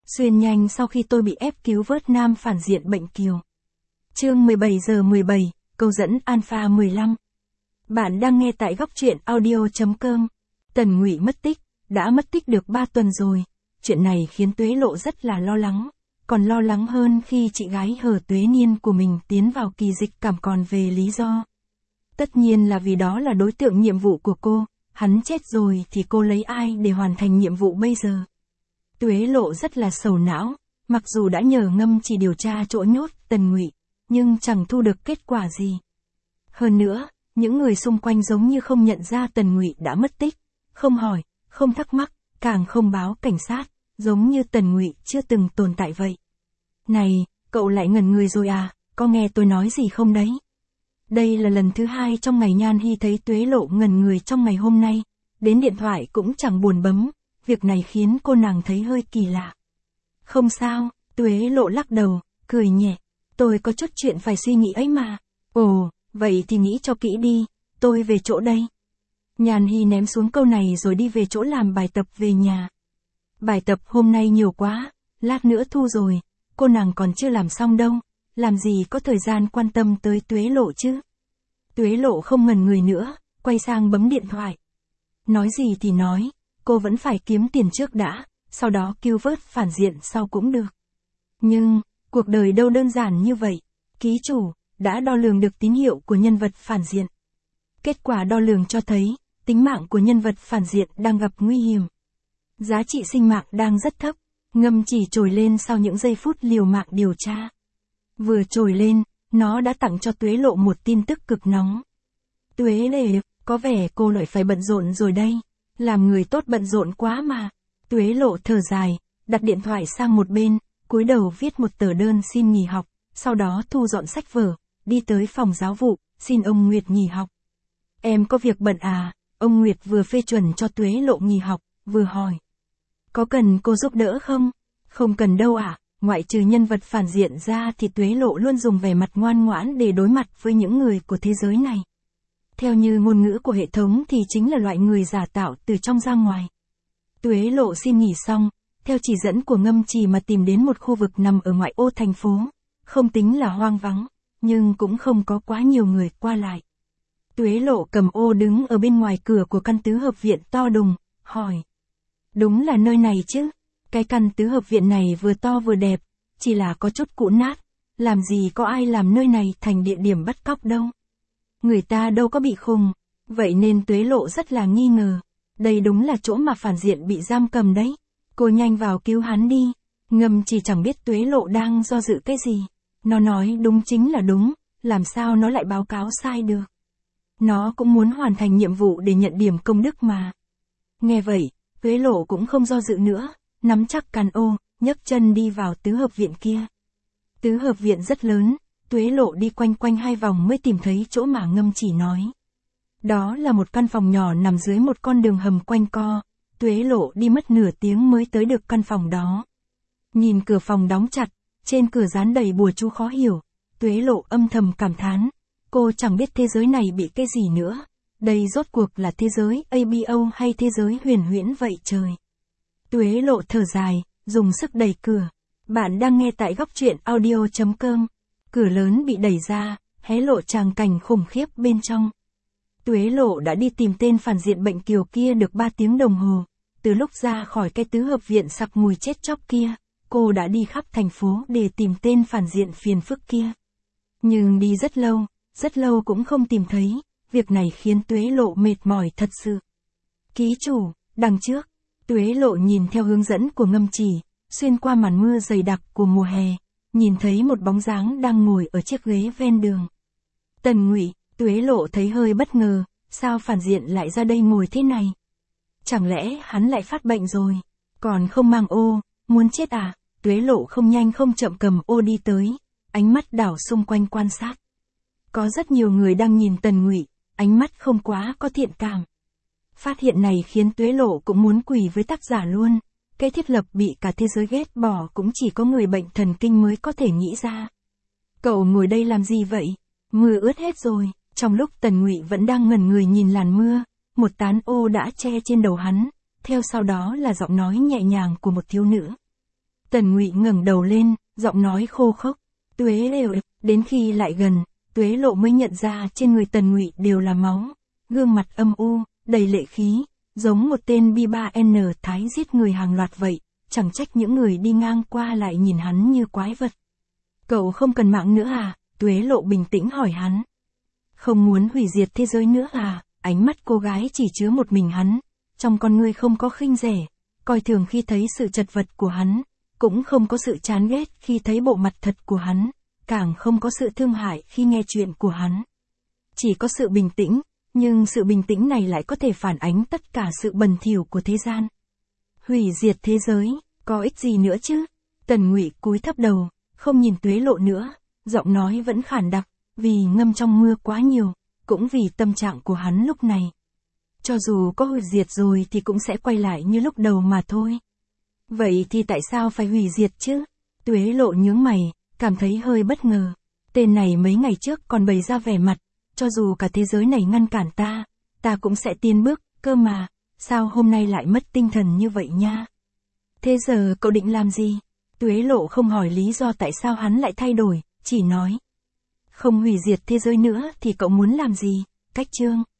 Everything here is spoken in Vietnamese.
Xuyên nhanh sau khi tôi bị ép cứu vớt nam phản diện bệnh kiều. Chương 17:17, câu dẫn Alpha 15. Bạn đang nghe tại góc truyện audio.com. Tần Ngụy mất tích, đã mất tích được 3 tuần rồi. Chuyện này khiến Tuế Lộ rất là lo lắng. Còn lo lắng hơn khi chị gái Hờ Tuế Niên của mình tiến vào kỳ dịch cảm còn về lý do. Tất nhiên là vì đó là đối tượng nhiệm vụ của cô, hắn chết rồi thì cô lấy ai để hoàn thành nhiệm vụ bây giờ. Tuế Lộ rất là sầu não, mặc dù đã nhờ Ngâm Chỉ điều tra chỗ nhốt Tần Ngụy, nhưng chẳng thu được kết quả gì. Hơn nữa, những người xung quanh giống như không nhận ra Tần Ngụy đã mất tích, không hỏi, không thắc mắc, càng không báo cảnh sát, giống như Tần Ngụy chưa từng tồn tại vậy. Này, cậu lại ngẩn người rồi à, có nghe tôi nói gì không đấy? Đây là lần thứ 2 trong ngày Nhan Hy thấy Tuế Lộ ngẩn người trong ngày hôm nay, đến điện thoại cũng chẳng buồn bấm, việc này khiến cô nàng thấy hơi kỳ lạ. Không sao, Tuế Lộ lắc đầu, cười nhẹ, tôi có chút chuyện phải suy nghĩ ấy mà. Ồ, vậy thì nghĩ cho kỹ đi, tôi về chỗ đây. Nhan Hy ném xuống câu này rồi đi về chỗ làm bài tập về nhà. Bài tập hôm nay nhiều quá, lát nữa thu rồi, cô nàng còn chưa làm xong đâu, làm gì có thời gian quan tâm tới Tuế Lộ chứ. Tuế Lộ không ngần người nữa, quay sang bấm điện thoại. Nói gì thì nói, cô vẫn phải kiếm tiền trước đã, sau đó cứu vớt phản diện sau cũng được. Nhưng, cuộc đời đâu đơn giản như vậy, ký chủ đã đo lường được tín hiệu của nhân vật phản diện. Kết quả đo lường cho thấy, tính mạng của nhân vật phản diện đang gặp nguy hiểm. Giá trị sinh mạng đang rất thấp, Ngâm Chỉ trồi lên sau những giây phút liều mạng điều tra. Vừa trồi lên, nó đã tặng cho Tuế Lộ một tin tức cực nóng. Tuế Lệ, có vẻ cô lại phải bận rộn rồi đây. Làm người tốt bận rộn quá mà. Tuế Lộ thở dài, đặt điện thoại sang một bên, cúi đầu viết một tờ đơn xin nghỉ học, sau đó thu dọn sách vở, đi tới phòng giáo vụ, xin ông Nguyệt nghỉ học. Em có việc bận à? Ông Nguyệt vừa phê chuẩn cho Tuế Lộ nghỉ học, vừa hỏi. Có cần cô giúp đỡ không? Không cần đâu ạ, ngoại trừ nhân vật phản diện ra thì Tuế Lộ luôn dùng vẻ mặt ngoan ngoãn để đối mặt với những người của thế giới này. Theo như ngôn ngữ của hệ thống thì chính là loại người giả tạo từ trong ra ngoài. Tuế Lộ xin nghỉ xong, theo chỉ dẫn của Ngâm Chỉ mà tìm đến một khu vực nằm ở ngoại ô thành phố, không tính là hoang vắng, nhưng cũng không có quá nhiều người qua lại. Tuế Lộ cầm ô đứng ở bên ngoài cửa của căn tứ hợp viện to đùng, hỏi. Đúng là nơi này chứ? Cái căn tứ hợp viện này vừa to vừa đẹp, chỉ là có chút cũ nát, làm gì có ai làm nơi này thành địa điểm bắt cóc đâu. Người ta đâu có bị khùng, vậy nên Tuế Lộ rất là nghi ngờ. Đây đúng là chỗ mà phản diện bị giam cầm đấy. Cô nhanh vào cứu hắn đi. Ngâm Chỉ chẳng biết Tuế Lộ đang do dự cái gì. Nó nói đúng chính là đúng, làm sao nó lại báo cáo sai được. Nó cũng muốn hoàn thành nhiệm vụ để nhận điểm công đức mà. Nghe vậy, Tuế Lộ cũng không do dự nữa, nắm chắc cán ô, nhấc chân đi vào tứ hợp viện kia. Tứ hợp viện rất lớn, Tuế Lộ đi quanh quanh 2 vòng mới tìm thấy chỗ mà Ngâm Chỉ nói. Đó là một căn phòng nhỏ nằm dưới một con đường hầm quanh co, Tuế Lộ đi mất nửa tiếng mới tới được căn phòng đó. Nhìn cửa phòng đóng chặt, trên cửa dán đầy bùa chú khó hiểu, Tuế Lộ âm thầm cảm thán, cô chẳng biết thế giới này bị cái gì nữa, đây rốt cuộc là thế giới ABO hay thế giới huyền huyễn vậy trời. Tuế Lộ thở dài, dùng sức đẩy cửa. Bạn đang nghe tại góc truyện audio.com. Cửa lớn bị đẩy ra, hé lộ tràng cảnh khủng khiếp bên trong. Tuế Lộ đã đi tìm tên phản diện bệnh kiều kia được 3 tiếng đồng hồ. Từ lúc ra khỏi cái tứ hợp viện sặc mùi chết chóc kia, cô đã đi khắp thành phố để tìm tên phản diện phiền phức kia. Nhưng đi rất lâu cũng không tìm thấy, việc này khiến Tuế Lộ mệt mỏi thật sự. Ký chủ, đằng trước, Tuế Lộ nhìn theo hướng dẫn của Ngâm Chỉ, xuyên qua màn mưa dày đặc của mùa hè, nhìn thấy một bóng dáng đang ngồi ở chiếc ghế ven đường. Tần Ngụy, Tuế Lộ thấy hơi bất ngờ, sao phản diện lại ra đây ngồi thế này? Chẳng lẽ hắn lại phát bệnh rồi, còn không mang ô, muốn chết à? Tuế Lộ không nhanh không chậm cầm ô đi tới, ánh mắt đảo xung quanh quan sát. Có rất nhiều người đang nhìn Tần Ngụy, ánh mắt không quá có thiện cảm. Phát hiện này khiến Tuế Lộ cũng muốn quỳ với tác giả luôn. Cái thiết lập bị cả thế giới ghét bỏ cũng chỉ có người bệnh thần kinh mới có thể nghĩ ra. Cậu ngồi đây làm gì vậy? Mưa ướt hết rồi. Trong lúc Tần Ngụy vẫn đang ngẩn người nhìn làn mưa, một tán ô đã che trên đầu hắn, theo sau đó là giọng nói nhẹ nhàng của một thiếu nữ. Tần Ngụy ngẩng đầu lên, giọng nói khô khốc. Tuế Lộ, đến khi lại gần, Tuế Lộ mới nhận ra trên người Tần Ngụy đều là máu, gương mặt âm u, đầy lệ khí, giống một tên B3N thái giết người hàng loạt vậy, chẳng trách những người đi ngang qua lại nhìn hắn như quái vật. Cậu không cần mạng nữa à? Tuế Lộ bình tĩnh hỏi hắn. Không muốn hủy diệt thế giới nữa à? Ánh mắt cô gái chỉ chứa một mình hắn, trong con ngươi không có khinh rẻ, coi thường khi thấy sự chật vật của hắn, cũng không có sự chán ghét khi thấy bộ mặt thật của hắn, càng không có sự thương hại khi nghe chuyện của hắn. Chỉ có sự bình tĩnh, nhưng sự bình tĩnh này lại có thể phản ánh tất cả sự bẩn thỉu của thế gian. Hủy diệt thế giới, có ích gì nữa chứ? Tần Ngụy cúi thấp đầu, không nhìn Tuế Lộ nữa, giọng nói vẫn khản đặc, vì ngâm trong mưa quá nhiều, cũng vì tâm trạng của hắn lúc này. Cho dù có hủy diệt rồi thì cũng sẽ quay lại như lúc đầu mà thôi. Vậy thì tại sao phải hủy diệt chứ? Tuế Lộ nhướng mày, cảm thấy hơi bất ngờ. Tên này mấy ngày trước còn bày ra vẻ mặt, cho dù cả thế giới này ngăn cản ta cũng sẽ tiến bước, cơ mà, sao hôm nay lại mất tinh thần như vậy nha? Thế giờ cậu định làm gì? Tuế Lộ không hỏi lý do tại sao hắn lại thay đổi, chỉ nói. Không hủy diệt thế giới nữa thì cậu muốn làm gì? Cách chương